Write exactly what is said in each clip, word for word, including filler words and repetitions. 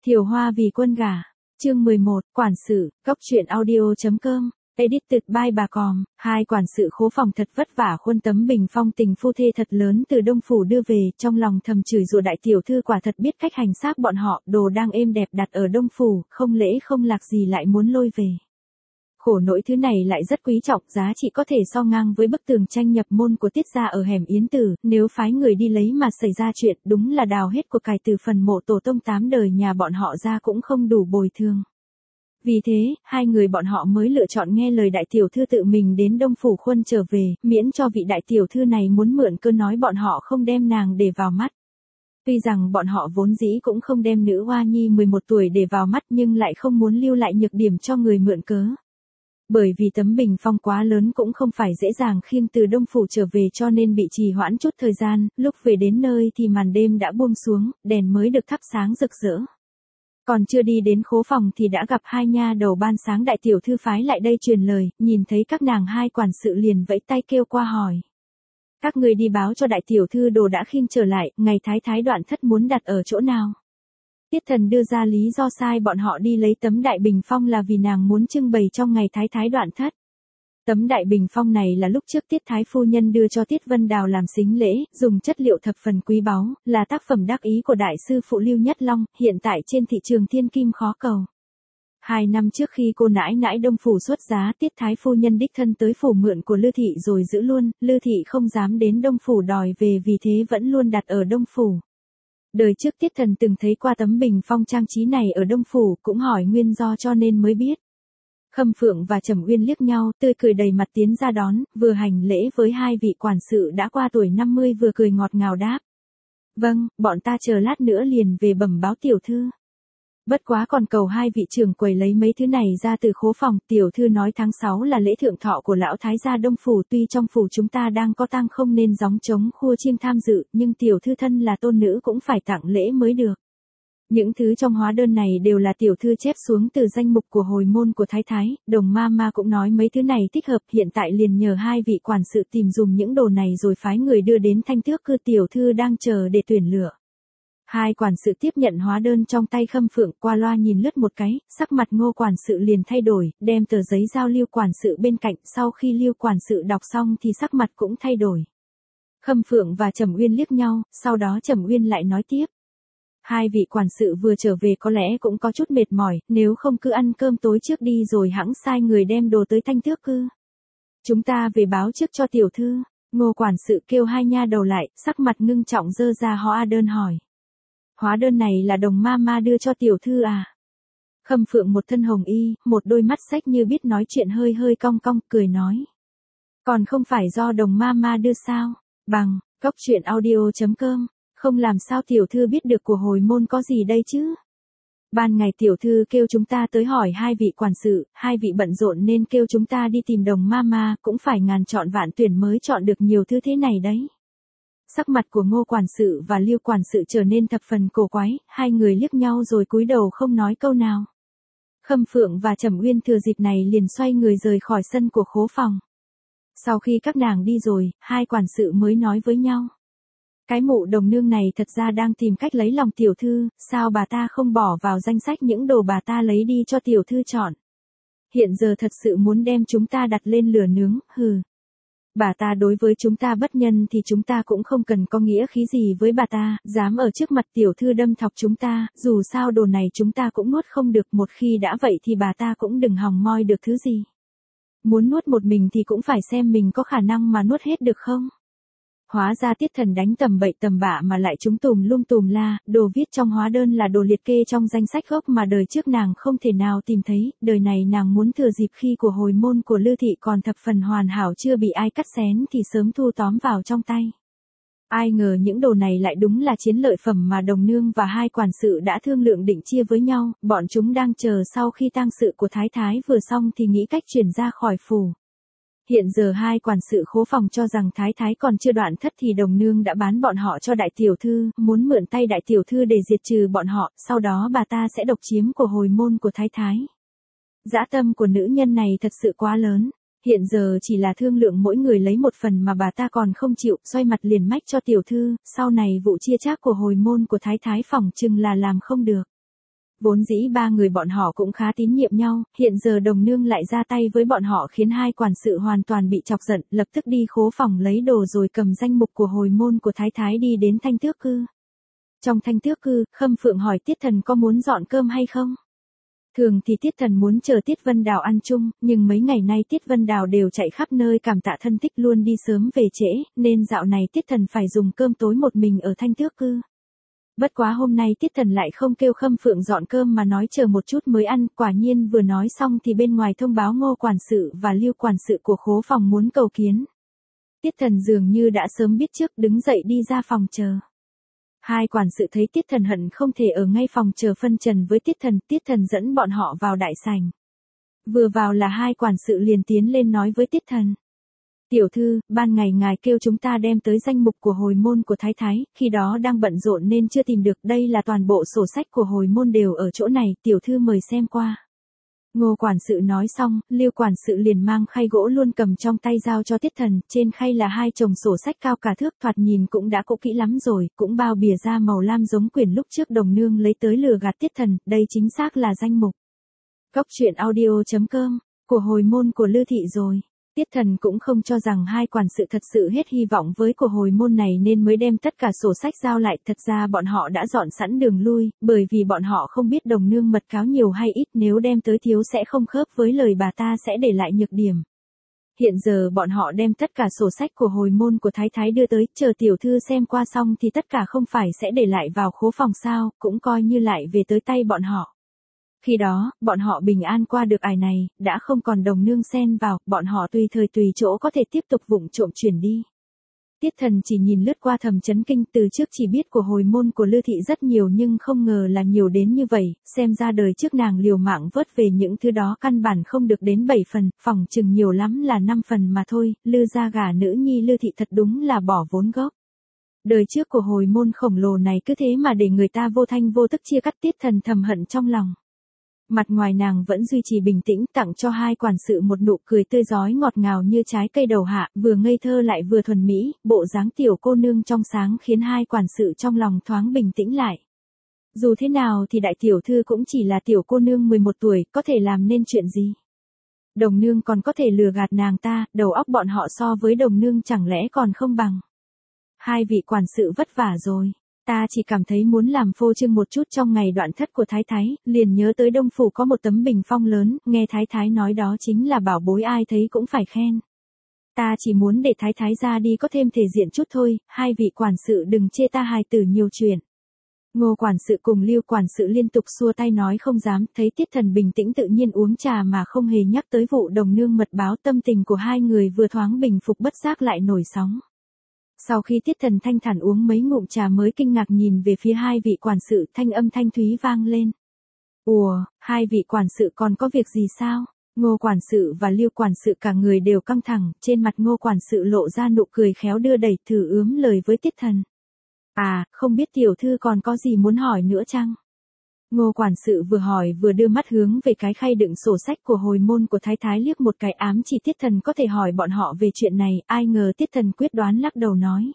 Thiều Hoa vì quân gả. Chương mười một, quản sự, góc truyện audio.com, edited by bà Còm. Hai quản sự khố phòng thật vất vả khuôn tấm bình phong tình phu thê thật lớn từ Đông Phủ đưa về, trong lòng thầm chửi rủa đại tiểu thư quả thật biết cách hành xác bọn họ, đồ đang êm đẹp đặt ở Đông Phủ, không lễ không lạc gì lại muốn lôi về. Khổ nỗi thứ này lại rất quý trọng, giá trị có thể so ngang với bức tường tranh nhập môn của Tiết gia ở hẻm Yến Tử, nếu phái người đi lấy mà xảy ra chuyện, đúng là đào hết của cải từ phần mộ tổ tông tám đời nhà bọn họ ra cũng không đủ bồi thường. Vì thế, hai người bọn họ mới lựa chọn nghe lời đại tiểu thư tự mình đến Đông Phủ khuân trở về, miễn cho vị đại tiểu thư này muốn mượn cơ nói bọn họ không đem nàng để vào mắt. Tuy rằng bọn họ vốn dĩ cũng không đem nữ hoa nhi mười một tuổi để vào mắt nhưng lại không muốn lưu lại nhược điểm cho người mượn cớ. Bởi vì tấm bình phong quá lớn cũng không phải dễ dàng khiêng từ Đông Phủ trở về cho nên bị trì hoãn chút thời gian, lúc về đến nơi thì màn đêm đã buông xuống, đèn mới được thắp sáng rực rỡ. Còn chưa đi đến khố phòng thì đã gặp hai nha đầu ban sáng đại tiểu thư phái lại đây truyền lời, nhìn thấy các nàng hai quản sự liền vẫy tay kêu qua hỏi. Các người đi báo cho đại tiểu thư đồ đã khiêng trở lại, ngày thái thái đoạn thất muốn đặt ở chỗ nào? Tiết Thần đưa ra lý do sai bọn họ đi lấy tấm đại bình phong là vì nàng muốn trưng bày trong ngày thái thái đoạn thất. Tấm đại bình phong này là lúc trước Tiết Thái Phu Nhân đưa cho Tiết Vân Đào làm sính lễ, dùng chất liệu thập phần quý báu, là tác phẩm đắc ý của đại sư phụ Lưu Nhất Long, hiện tại trên thị trường thiên kim khó cầu. Hai năm trước khi cô nãi nãi Đông Phủ xuất giá, Tiết Thái Phu Nhân đích thân tới phủ mượn của Lư Thị rồi giữ luôn, Lư Thị không dám đến Đông Phủ đòi về vì thế vẫn luôn đặt ở Đông Phủ. Đời trước Tiết Thần từng thấy qua tấm bình phong trang trí này ở Đông Phủ, cũng hỏi nguyên do cho nên mới biết. Khâm Phượng và Trầm Uyên liếc nhau, tươi cười đầy mặt tiến ra đón, vừa hành lễ với hai vị quản sự đã qua tuổi năm mươi vừa cười ngọt ngào đáp. Vâng, bọn ta chờ lát nữa liền về bẩm báo tiểu thư. Bất quá còn cầu hai vị trưởng quầy lấy mấy thứ này ra từ khố phòng, tiểu thư nói tháng sáu là lễ thượng thọ của lão thái gia Đông Phủ, tuy trong phủ chúng ta đang có tang không nên gióng trống khua chiêng tham dự, nhưng tiểu thư thân là tôn nữ cũng phải tặng lễ mới được. Những thứ trong hóa đơn này đều là tiểu thư chép xuống từ danh mục của hồi môn của thái thái, Đồng ma ma cũng nói mấy thứ này thích hợp, hiện tại liền nhờ hai vị quản sự tìm dùm những đồ này rồi phái người đưa đến Thanh Tước cư, tiểu thư đang chờ để tuyển lựa. Hai quản sự tiếp nhận hóa đơn trong tay Khâm Phượng, qua loa nhìn lướt một cái, sắc mặt Ngô quản sự liền thay đổi, đem tờ giấy giao Lưu quản sự bên cạnh, sau khi Lưu quản sự đọc xong thì sắc mặt cũng thay đổi. Khâm Phượng và Trầm Uyên liếc nhau, sau đó Trầm Uyên lại nói tiếp. Hai vị quản sự vừa trở về có lẽ cũng có chút mệt mỏi, nếu không cứ ăn cơm tối trước đi rồi hẵng sai người đem đồ tới Thanh Tước cư. Chúng ta về báo trước cho tiểu thư. Ngô quản sự kêu hai nha đầu lại, sắc mặt ngưng trọng dơ ra hóa đơn hỏi. Hóa đơn này là Đồng ma ma đưa cho tiểu thư à? Khâm Phượng một thân hồng y, một đôi mắt sách như biết nói chuyện hơi hơi cong cong, cười nói. Còn không phải do Đồng ma ma đưa sao? Bằng, góc truyện audio.com, không làm sao tiểu thư biết được của hồi môn có gì đây chứ? Ban ngày tiểu thư kêu chúng ta tới hỏi hai vị quản sự, hai vị bận rộn nên kêu chúng ta đi tìm Đồng ma ma, cũng phải ngàn chọn vạn tuyển mới chọn được nhiều thứ thế này đấy. Sắc mặt của Ngô quản sự và Lưu quản sự trở nên thập phần cổ quái, hai người liếc nhau rồi cúi đầu không nói câu nào. Khâm Phượng và Trầm Uyên thừa dịp này liền xoay người rời khỏi sân của khố phòng. Sau khi các nàng đi rồi, hai quản sự mới nói với nhau. Cái mụ Đồng nương này thật ra đang tìm cách lấy lòng tiểu thư, sao bà ta không bỏ vào danh sách những đồ bà ta lấy đi cho tiểu thư chọn. Hiện giờ thật sự muốn đem chúng ta đặt lên lửa nướng, hừ. Bà ta đối với chúng ta bất nhân thì chúng ta cũng không cần có nghĩa khí gì với bà ta, dám ở trước mặt tiểu thư đâm thọc chúng ta, dù sao đồ này chúng ta cũng nuốt không được, một khi đã vậy thì bà ta cũng đừng hòng moi được thứ gì. Muốn nuốt một mình thì cũng phải xem mình có khả năng mà nuốt hết được không. Hóa ra Tiết Thần đánh tầm bậy tầm bạ mà lại trúng tùm lum tùm la, đồ viết trong hóa đơn là đồ liệt kê trong danh sách gốc mà đời trước nàng không thể nào tìm thấy, đời này nàng muốn thừa dịp khi của hồi môn của Lư Thị còn thập phần hoàn hảo chưa bị ai cắt xén thì sớm thu tóm vào trong tay. Ai ngờ những đồ này lại đúng là chiến lợi phẩm mà Đồng nương và hai quản sự đã thương lượng định chia với nhau, bọn chúng đang chờ sau khi tang sự của thái thái vừa xong thì nghĩ cách chuyển ra khỏi phủ. Hiện giờ hai quản sự khố phòng cho rằng thái thái còn chưa đoạn thất thì Đồng nương đã bán bọn họ cho đại tiểu thư, muốn mượn tay đại tiểu thư để diệt trừ bọn họ, sau đó bà ta sẽ độc chiếm của hồi môn của thái thái. Dã tâm của nữ nhân này thật sự quá lớn, hiện giờ chỉ là thương lượng mỗi người lấy một phần mà bà ta còn không chịu, xoay mặt liền mách cho tiểu thư, sau này vụ chia chác của hồi môn của thái thái phỏng chừng là làm không được. Vốn dĩ ba người bọn họ cũng khá tín nhiệm nhau, hiện giờ đồng nương lại ra tay với bọn họ khiến hai quản sự hoàn toàn bị chọc giận, lập tức đi khố phòng lấy đồ rồi cầm danh mục của hồi môn của Thái Thái đi đến Thanh Tước Cư. Trong Thanh Tước Cư, Khâm Phượng hỏi Tiết Thần có muốn dọn cơm hay không? Thường thì Tiết Thần muốn chờ Tiết Vân Đào ăn chung, nhưng mấy ngày nay Tiết Vân Đào đều chạy khắp nơi cảm tạ thân thích luôn đi sớm về trễ, nên dạo này Tiết Thần phải dùng cơm tối một mình ở Thanh Tước Cư. Bất quá hôm nay Tiết Thần lại không kêu Khâm Phượng dọn cơm mà nói chờ một chút mới ăn, quả nhiên vừa nói xong thì bên ngoài thông báo Ngô quản sự và Lưu quản sự của khố phòng muốn cầu kiến. Tiết Thần dường như đã sớm biết trước, đứng dậy đi ra phòng chờ. Hai quản sự thấy Tiết Thần hận không thể ở ngay phòng chờ phân trần với Tiết Thần, Tiết Thần dẫn bọn họ vào đại sảnh. Vừa vào là hai quản sự liền tiến lên nói với Tiết Thần. Tiểu thư, ban ngày ngài kêu chúng ta đem tới danh mục của hồi môn của Thái Thái, khi đó đang bận rộn nên chưa tìm được, đây là toàn bộ sổ sách của hồi môn đều ở chỗ này, tiểu thư mời xem qua. Ngô quản sự nói xong, Lưu quản sự liền mang khay gỗ luôn cầm trong tay giao cho Tiết Thần, trên khay là hai chồng sổ sách cao cả thước, thoạt nhìn cũng đã cũ kỹ lắm rồi, cũng bao bìa da màu lam giống quyển lúc trước đồng nương lấy tới lừa gạt Tiết Thần, đây chính xác là danh mục. Góc truyện audio chấm com, của hồi môn của Lư Thị rồi. Tiết Thần cũng không cho rằng hai quản sự thật sự hết hy vọng với của hồi môn này nên mới đem tất cả sổ sách giao lại, thật ra bọn họ đã dọn sẵn đường lui, bởi vì bọn họ không biết đồng nương mật cáo nhiều hay ít, nếu đem tới thiếu sẽ không khớp với lời bà ta sẽ để lại nhược điểm. Hiện giờ bọn họ đem tất cả sổ sách của hồi môn của Thái Thái đưa tới, chờ tiểu thư xem qua xong thì tất cả không phải sẽ để lại vào khố phòng sao, cũng coi như lại về tới tay bọn họ. Khi đó, bọn họ bình an qua được ải này, đã không còn đồng nương xen vào, bọn họ tùy thời tùy chỗ có thể tiếp tục vụng trộm chuyển đi. Tiết Thần chỉ nhìn lướt qua thầm chấn kinh, từ trước chỉ biết của hồi môn của Lư Thị rất nhiều nhưng không ngờ là nhiều đến như vậy, xem ra đời trước nàng liều mạng vớt về những thứ đó căn bản không được đến bảy phần, phỏng chừng nhiều lắm là năm phần mà thôi, Lư gia gả nữ nhi Lư Thị thật đúng là bỏ vốn gốc. Đời trước của hồi môn khổng lồ này cứ thế mà để người ta vô thanh vô tức chia cắt, Tiết Thần thầm hận trong lòng. Mặt ngoài nàng vẫn duy trì bình tĩnh, tặng cho hai quản sự một nụ cười tươi rói ngọt ngào như trái cây đầu hạ, vừa ngây thơ lại vừa thuần mỹ, bộ dáng tiểu cô nương trong sáng khiến hai quản sự trong lòng thoáng bình tĩnh lại. Dù thế nào thì đại tiểu thư cũng chỉ là tiểu cô nương mười một tuổi, có thể làm nên chuyện gì? Đồng nương còn có thể lừa gạt nàng ta, đầu óc bọn họ so với đồng nương chẳng lẽ còn không bằng. Hai vị quản sự vất vả rồi. Ta chỉ cảm thấy muốn làm phô trương một chút trong ngày đoạn thất của Thái Thái, liền nhớ tới Đông Phủ có một tấm bình phong lớn, nghe Thái Thái nói đó chính là bảo bối ai thấy cũng phải khen. Ta chỉ muốn để Thái Thái ra đi có thêm thể diện chút thôi, hai vị quản sự đừng chê ta hài tử nhiều chuyện. Ngô quản sự cùng Lưu quản sự liên tục xua tay nói không dám, thấy Tiết Thần bình tĩnh tự nhiên uống trà mà không hề nhắc tới vụ đồng nương mật báo, tâm tình của hai người vừa thoáng bình phục bất giác lại nổi sóng. Sau khi Tiết Thần thanh thản uống mấy ngụm trà mới kinh ngạc nhìn về phía hai vị quản sự, thanh âm thanh thúy vang lên. Ủa, hai vị quản sự còn có việc gì sao? Ngô quản sự và Lưu quản sự cả người đều căng thẳng, trên mặt Ngô quản sự lộ ra nụ cười khéo đưa đẩy, thử ướm lời với Tiết Thần. À, không biết tiểu thư còn có gì muốn hỏi nữa chăng? Ngô quản sự vừa hỏi vừa đưa mắt hướng về cái khay đựng sổ sách của hồi môn của Thái Thái, liếc một cái ám chỉ Tiết Thần có thể hỏi bọn họ về chuyện này, ai ngờ Tiết Thần quyết đoán lắc đầu nói.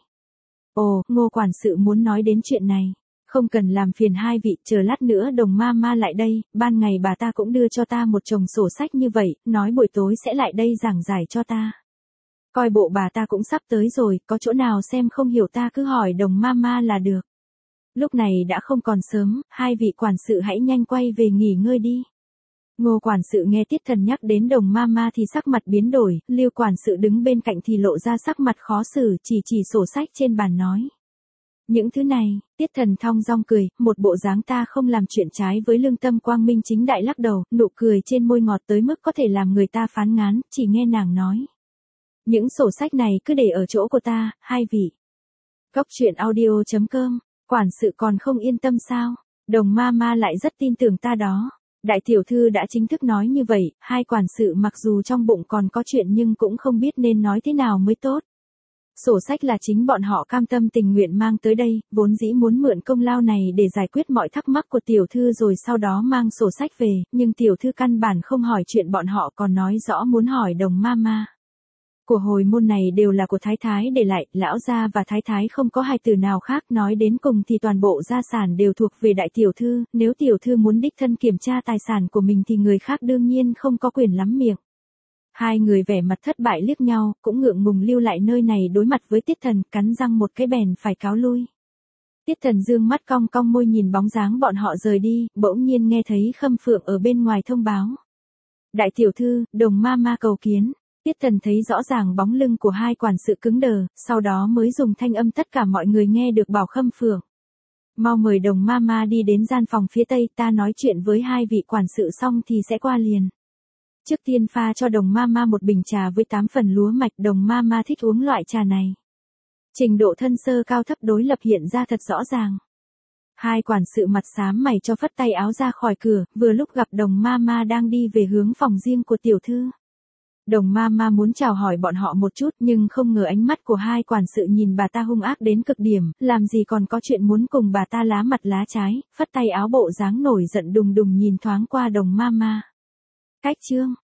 Ồ, Ngô quản sự muốn nói đến chuyện này. Không cần làm phiền hai vị, chờ lát nữa đồng ma ma lại đây, ban ngày bà ta cũng đưa cho ta một chồng sổ sách như vậy, nói buổi tối sẽ lại đây giảng giải cho ta. Coi bộ bà ta cũng sắp tới rồi, có chỗ nào xem không hiểu ta cứ hỏi đồng ma ma là được. Lúc này đã không còn sớm, hai vị quản sự hãy nhanh quay về nghỉ ngơi đi. Ngô quản sự nghe Tiết Thần nhắc đến đồng ma ma thì sắc mặt biến đổi, Lưu quản sự đứng bên cạnh thì lộ ra sắc mặt khó xử, chỉ chỉ sổ sách trên bàn nói. Những thứ này, Tiết Thần thong dong cười, một bộ dáng ta không làm chuyện trái với lương tâm quang minh chính đại, lắc đầu, nụ cười trên môi ngọt tới mức có thể làm người ta phán ngán, chỉ nghe nàng nói. Những sổ sách này cứ để ở chỗ của ta, hai vị. Góc truyện audio chấm com, quản sự còn không yên tâm sao? Đồng ma ma lại rất tin tưởng ta đó. Đại tiểu thư đã chính thức nói như vậy, hai quản sự mặc dù trong bụng còn có chuyện nhưng cũng không biết nên nói thế nào mới tốt. Sổ sách là chính bọn họ cam tâm tình nguyện mang tới đây, vốn dĩ muốn mượn công lao này để giải quyết mọi thắc mắc của tiểu thư rồi sau đó mang sổ sách về, nhưng tiểu thư căn bản không hỏi chuyện bọn họ còn nói rõ muốn hỏi đồng ma ma. Của hồi môn này đều là của thái thái để lại, lão gia và thái thái không có hai từ nào khác, nói đến cùng thì toàn bộ gia sản đều thuộc về đại tiểu thư, nếu tiểu thư muốn đích thân kiểm tra tài sản của mình thì người khác đương nhiên không có quyền lắm miệng. Hai người vẻ mặt thất bại liếc nhau, cũng ngượng ngùng lưu lại nơi này đối mặt với Tiết Thần, cắn răng một cái bèn phải cáo lui. Tiết Thần dương mắt cong cong môi nhìn bóng dáng bọn họ rời đi, bỗng nhiên nghe thấy Khâm Phượng ở bên ngoài thông báo. Đại tiểu thư, Đồng ma ma cầu kiến. Tiết Thần thấy rõ ràng bóng lưng của hai quản sự cứng đờ, sau đó mới dùng thanh âm tất cả mọi người nghe được bảo Khâm Phượng. Mau mời Đồng ma ma đi đến gian phòng phía tây, ta nói chuyện với hai vị quản sự xong thì sẽ qua liền. Trước tiên pha cho Đồng ma ma một bình trà với tám phần lúa mạch, Đồng ma ma thích uống loại trà này. Trình độ thân sơ cao thấp đối lập hiện ra thật rõ ràng. Hai quản sự mặt xám mày cho phất tay áo ra khỏi cửa, vừa lúc gặp Đồng ma ma đang đi về hướng phòng riêng của tiểu thư. Đồng ma ma muốn chào hỏi bọn họ một chút nhưng không ngờ ánh mắt của hai quản sự nhìn bà ta hung ác đến cực điểm, làm gì còn có chuyện muốn cùng bà ta lá mặt lá trái, phất tay áo bộ dáng nổi giận đùng đùng nhìn thoáng qua Đồng ma ma. Cách chương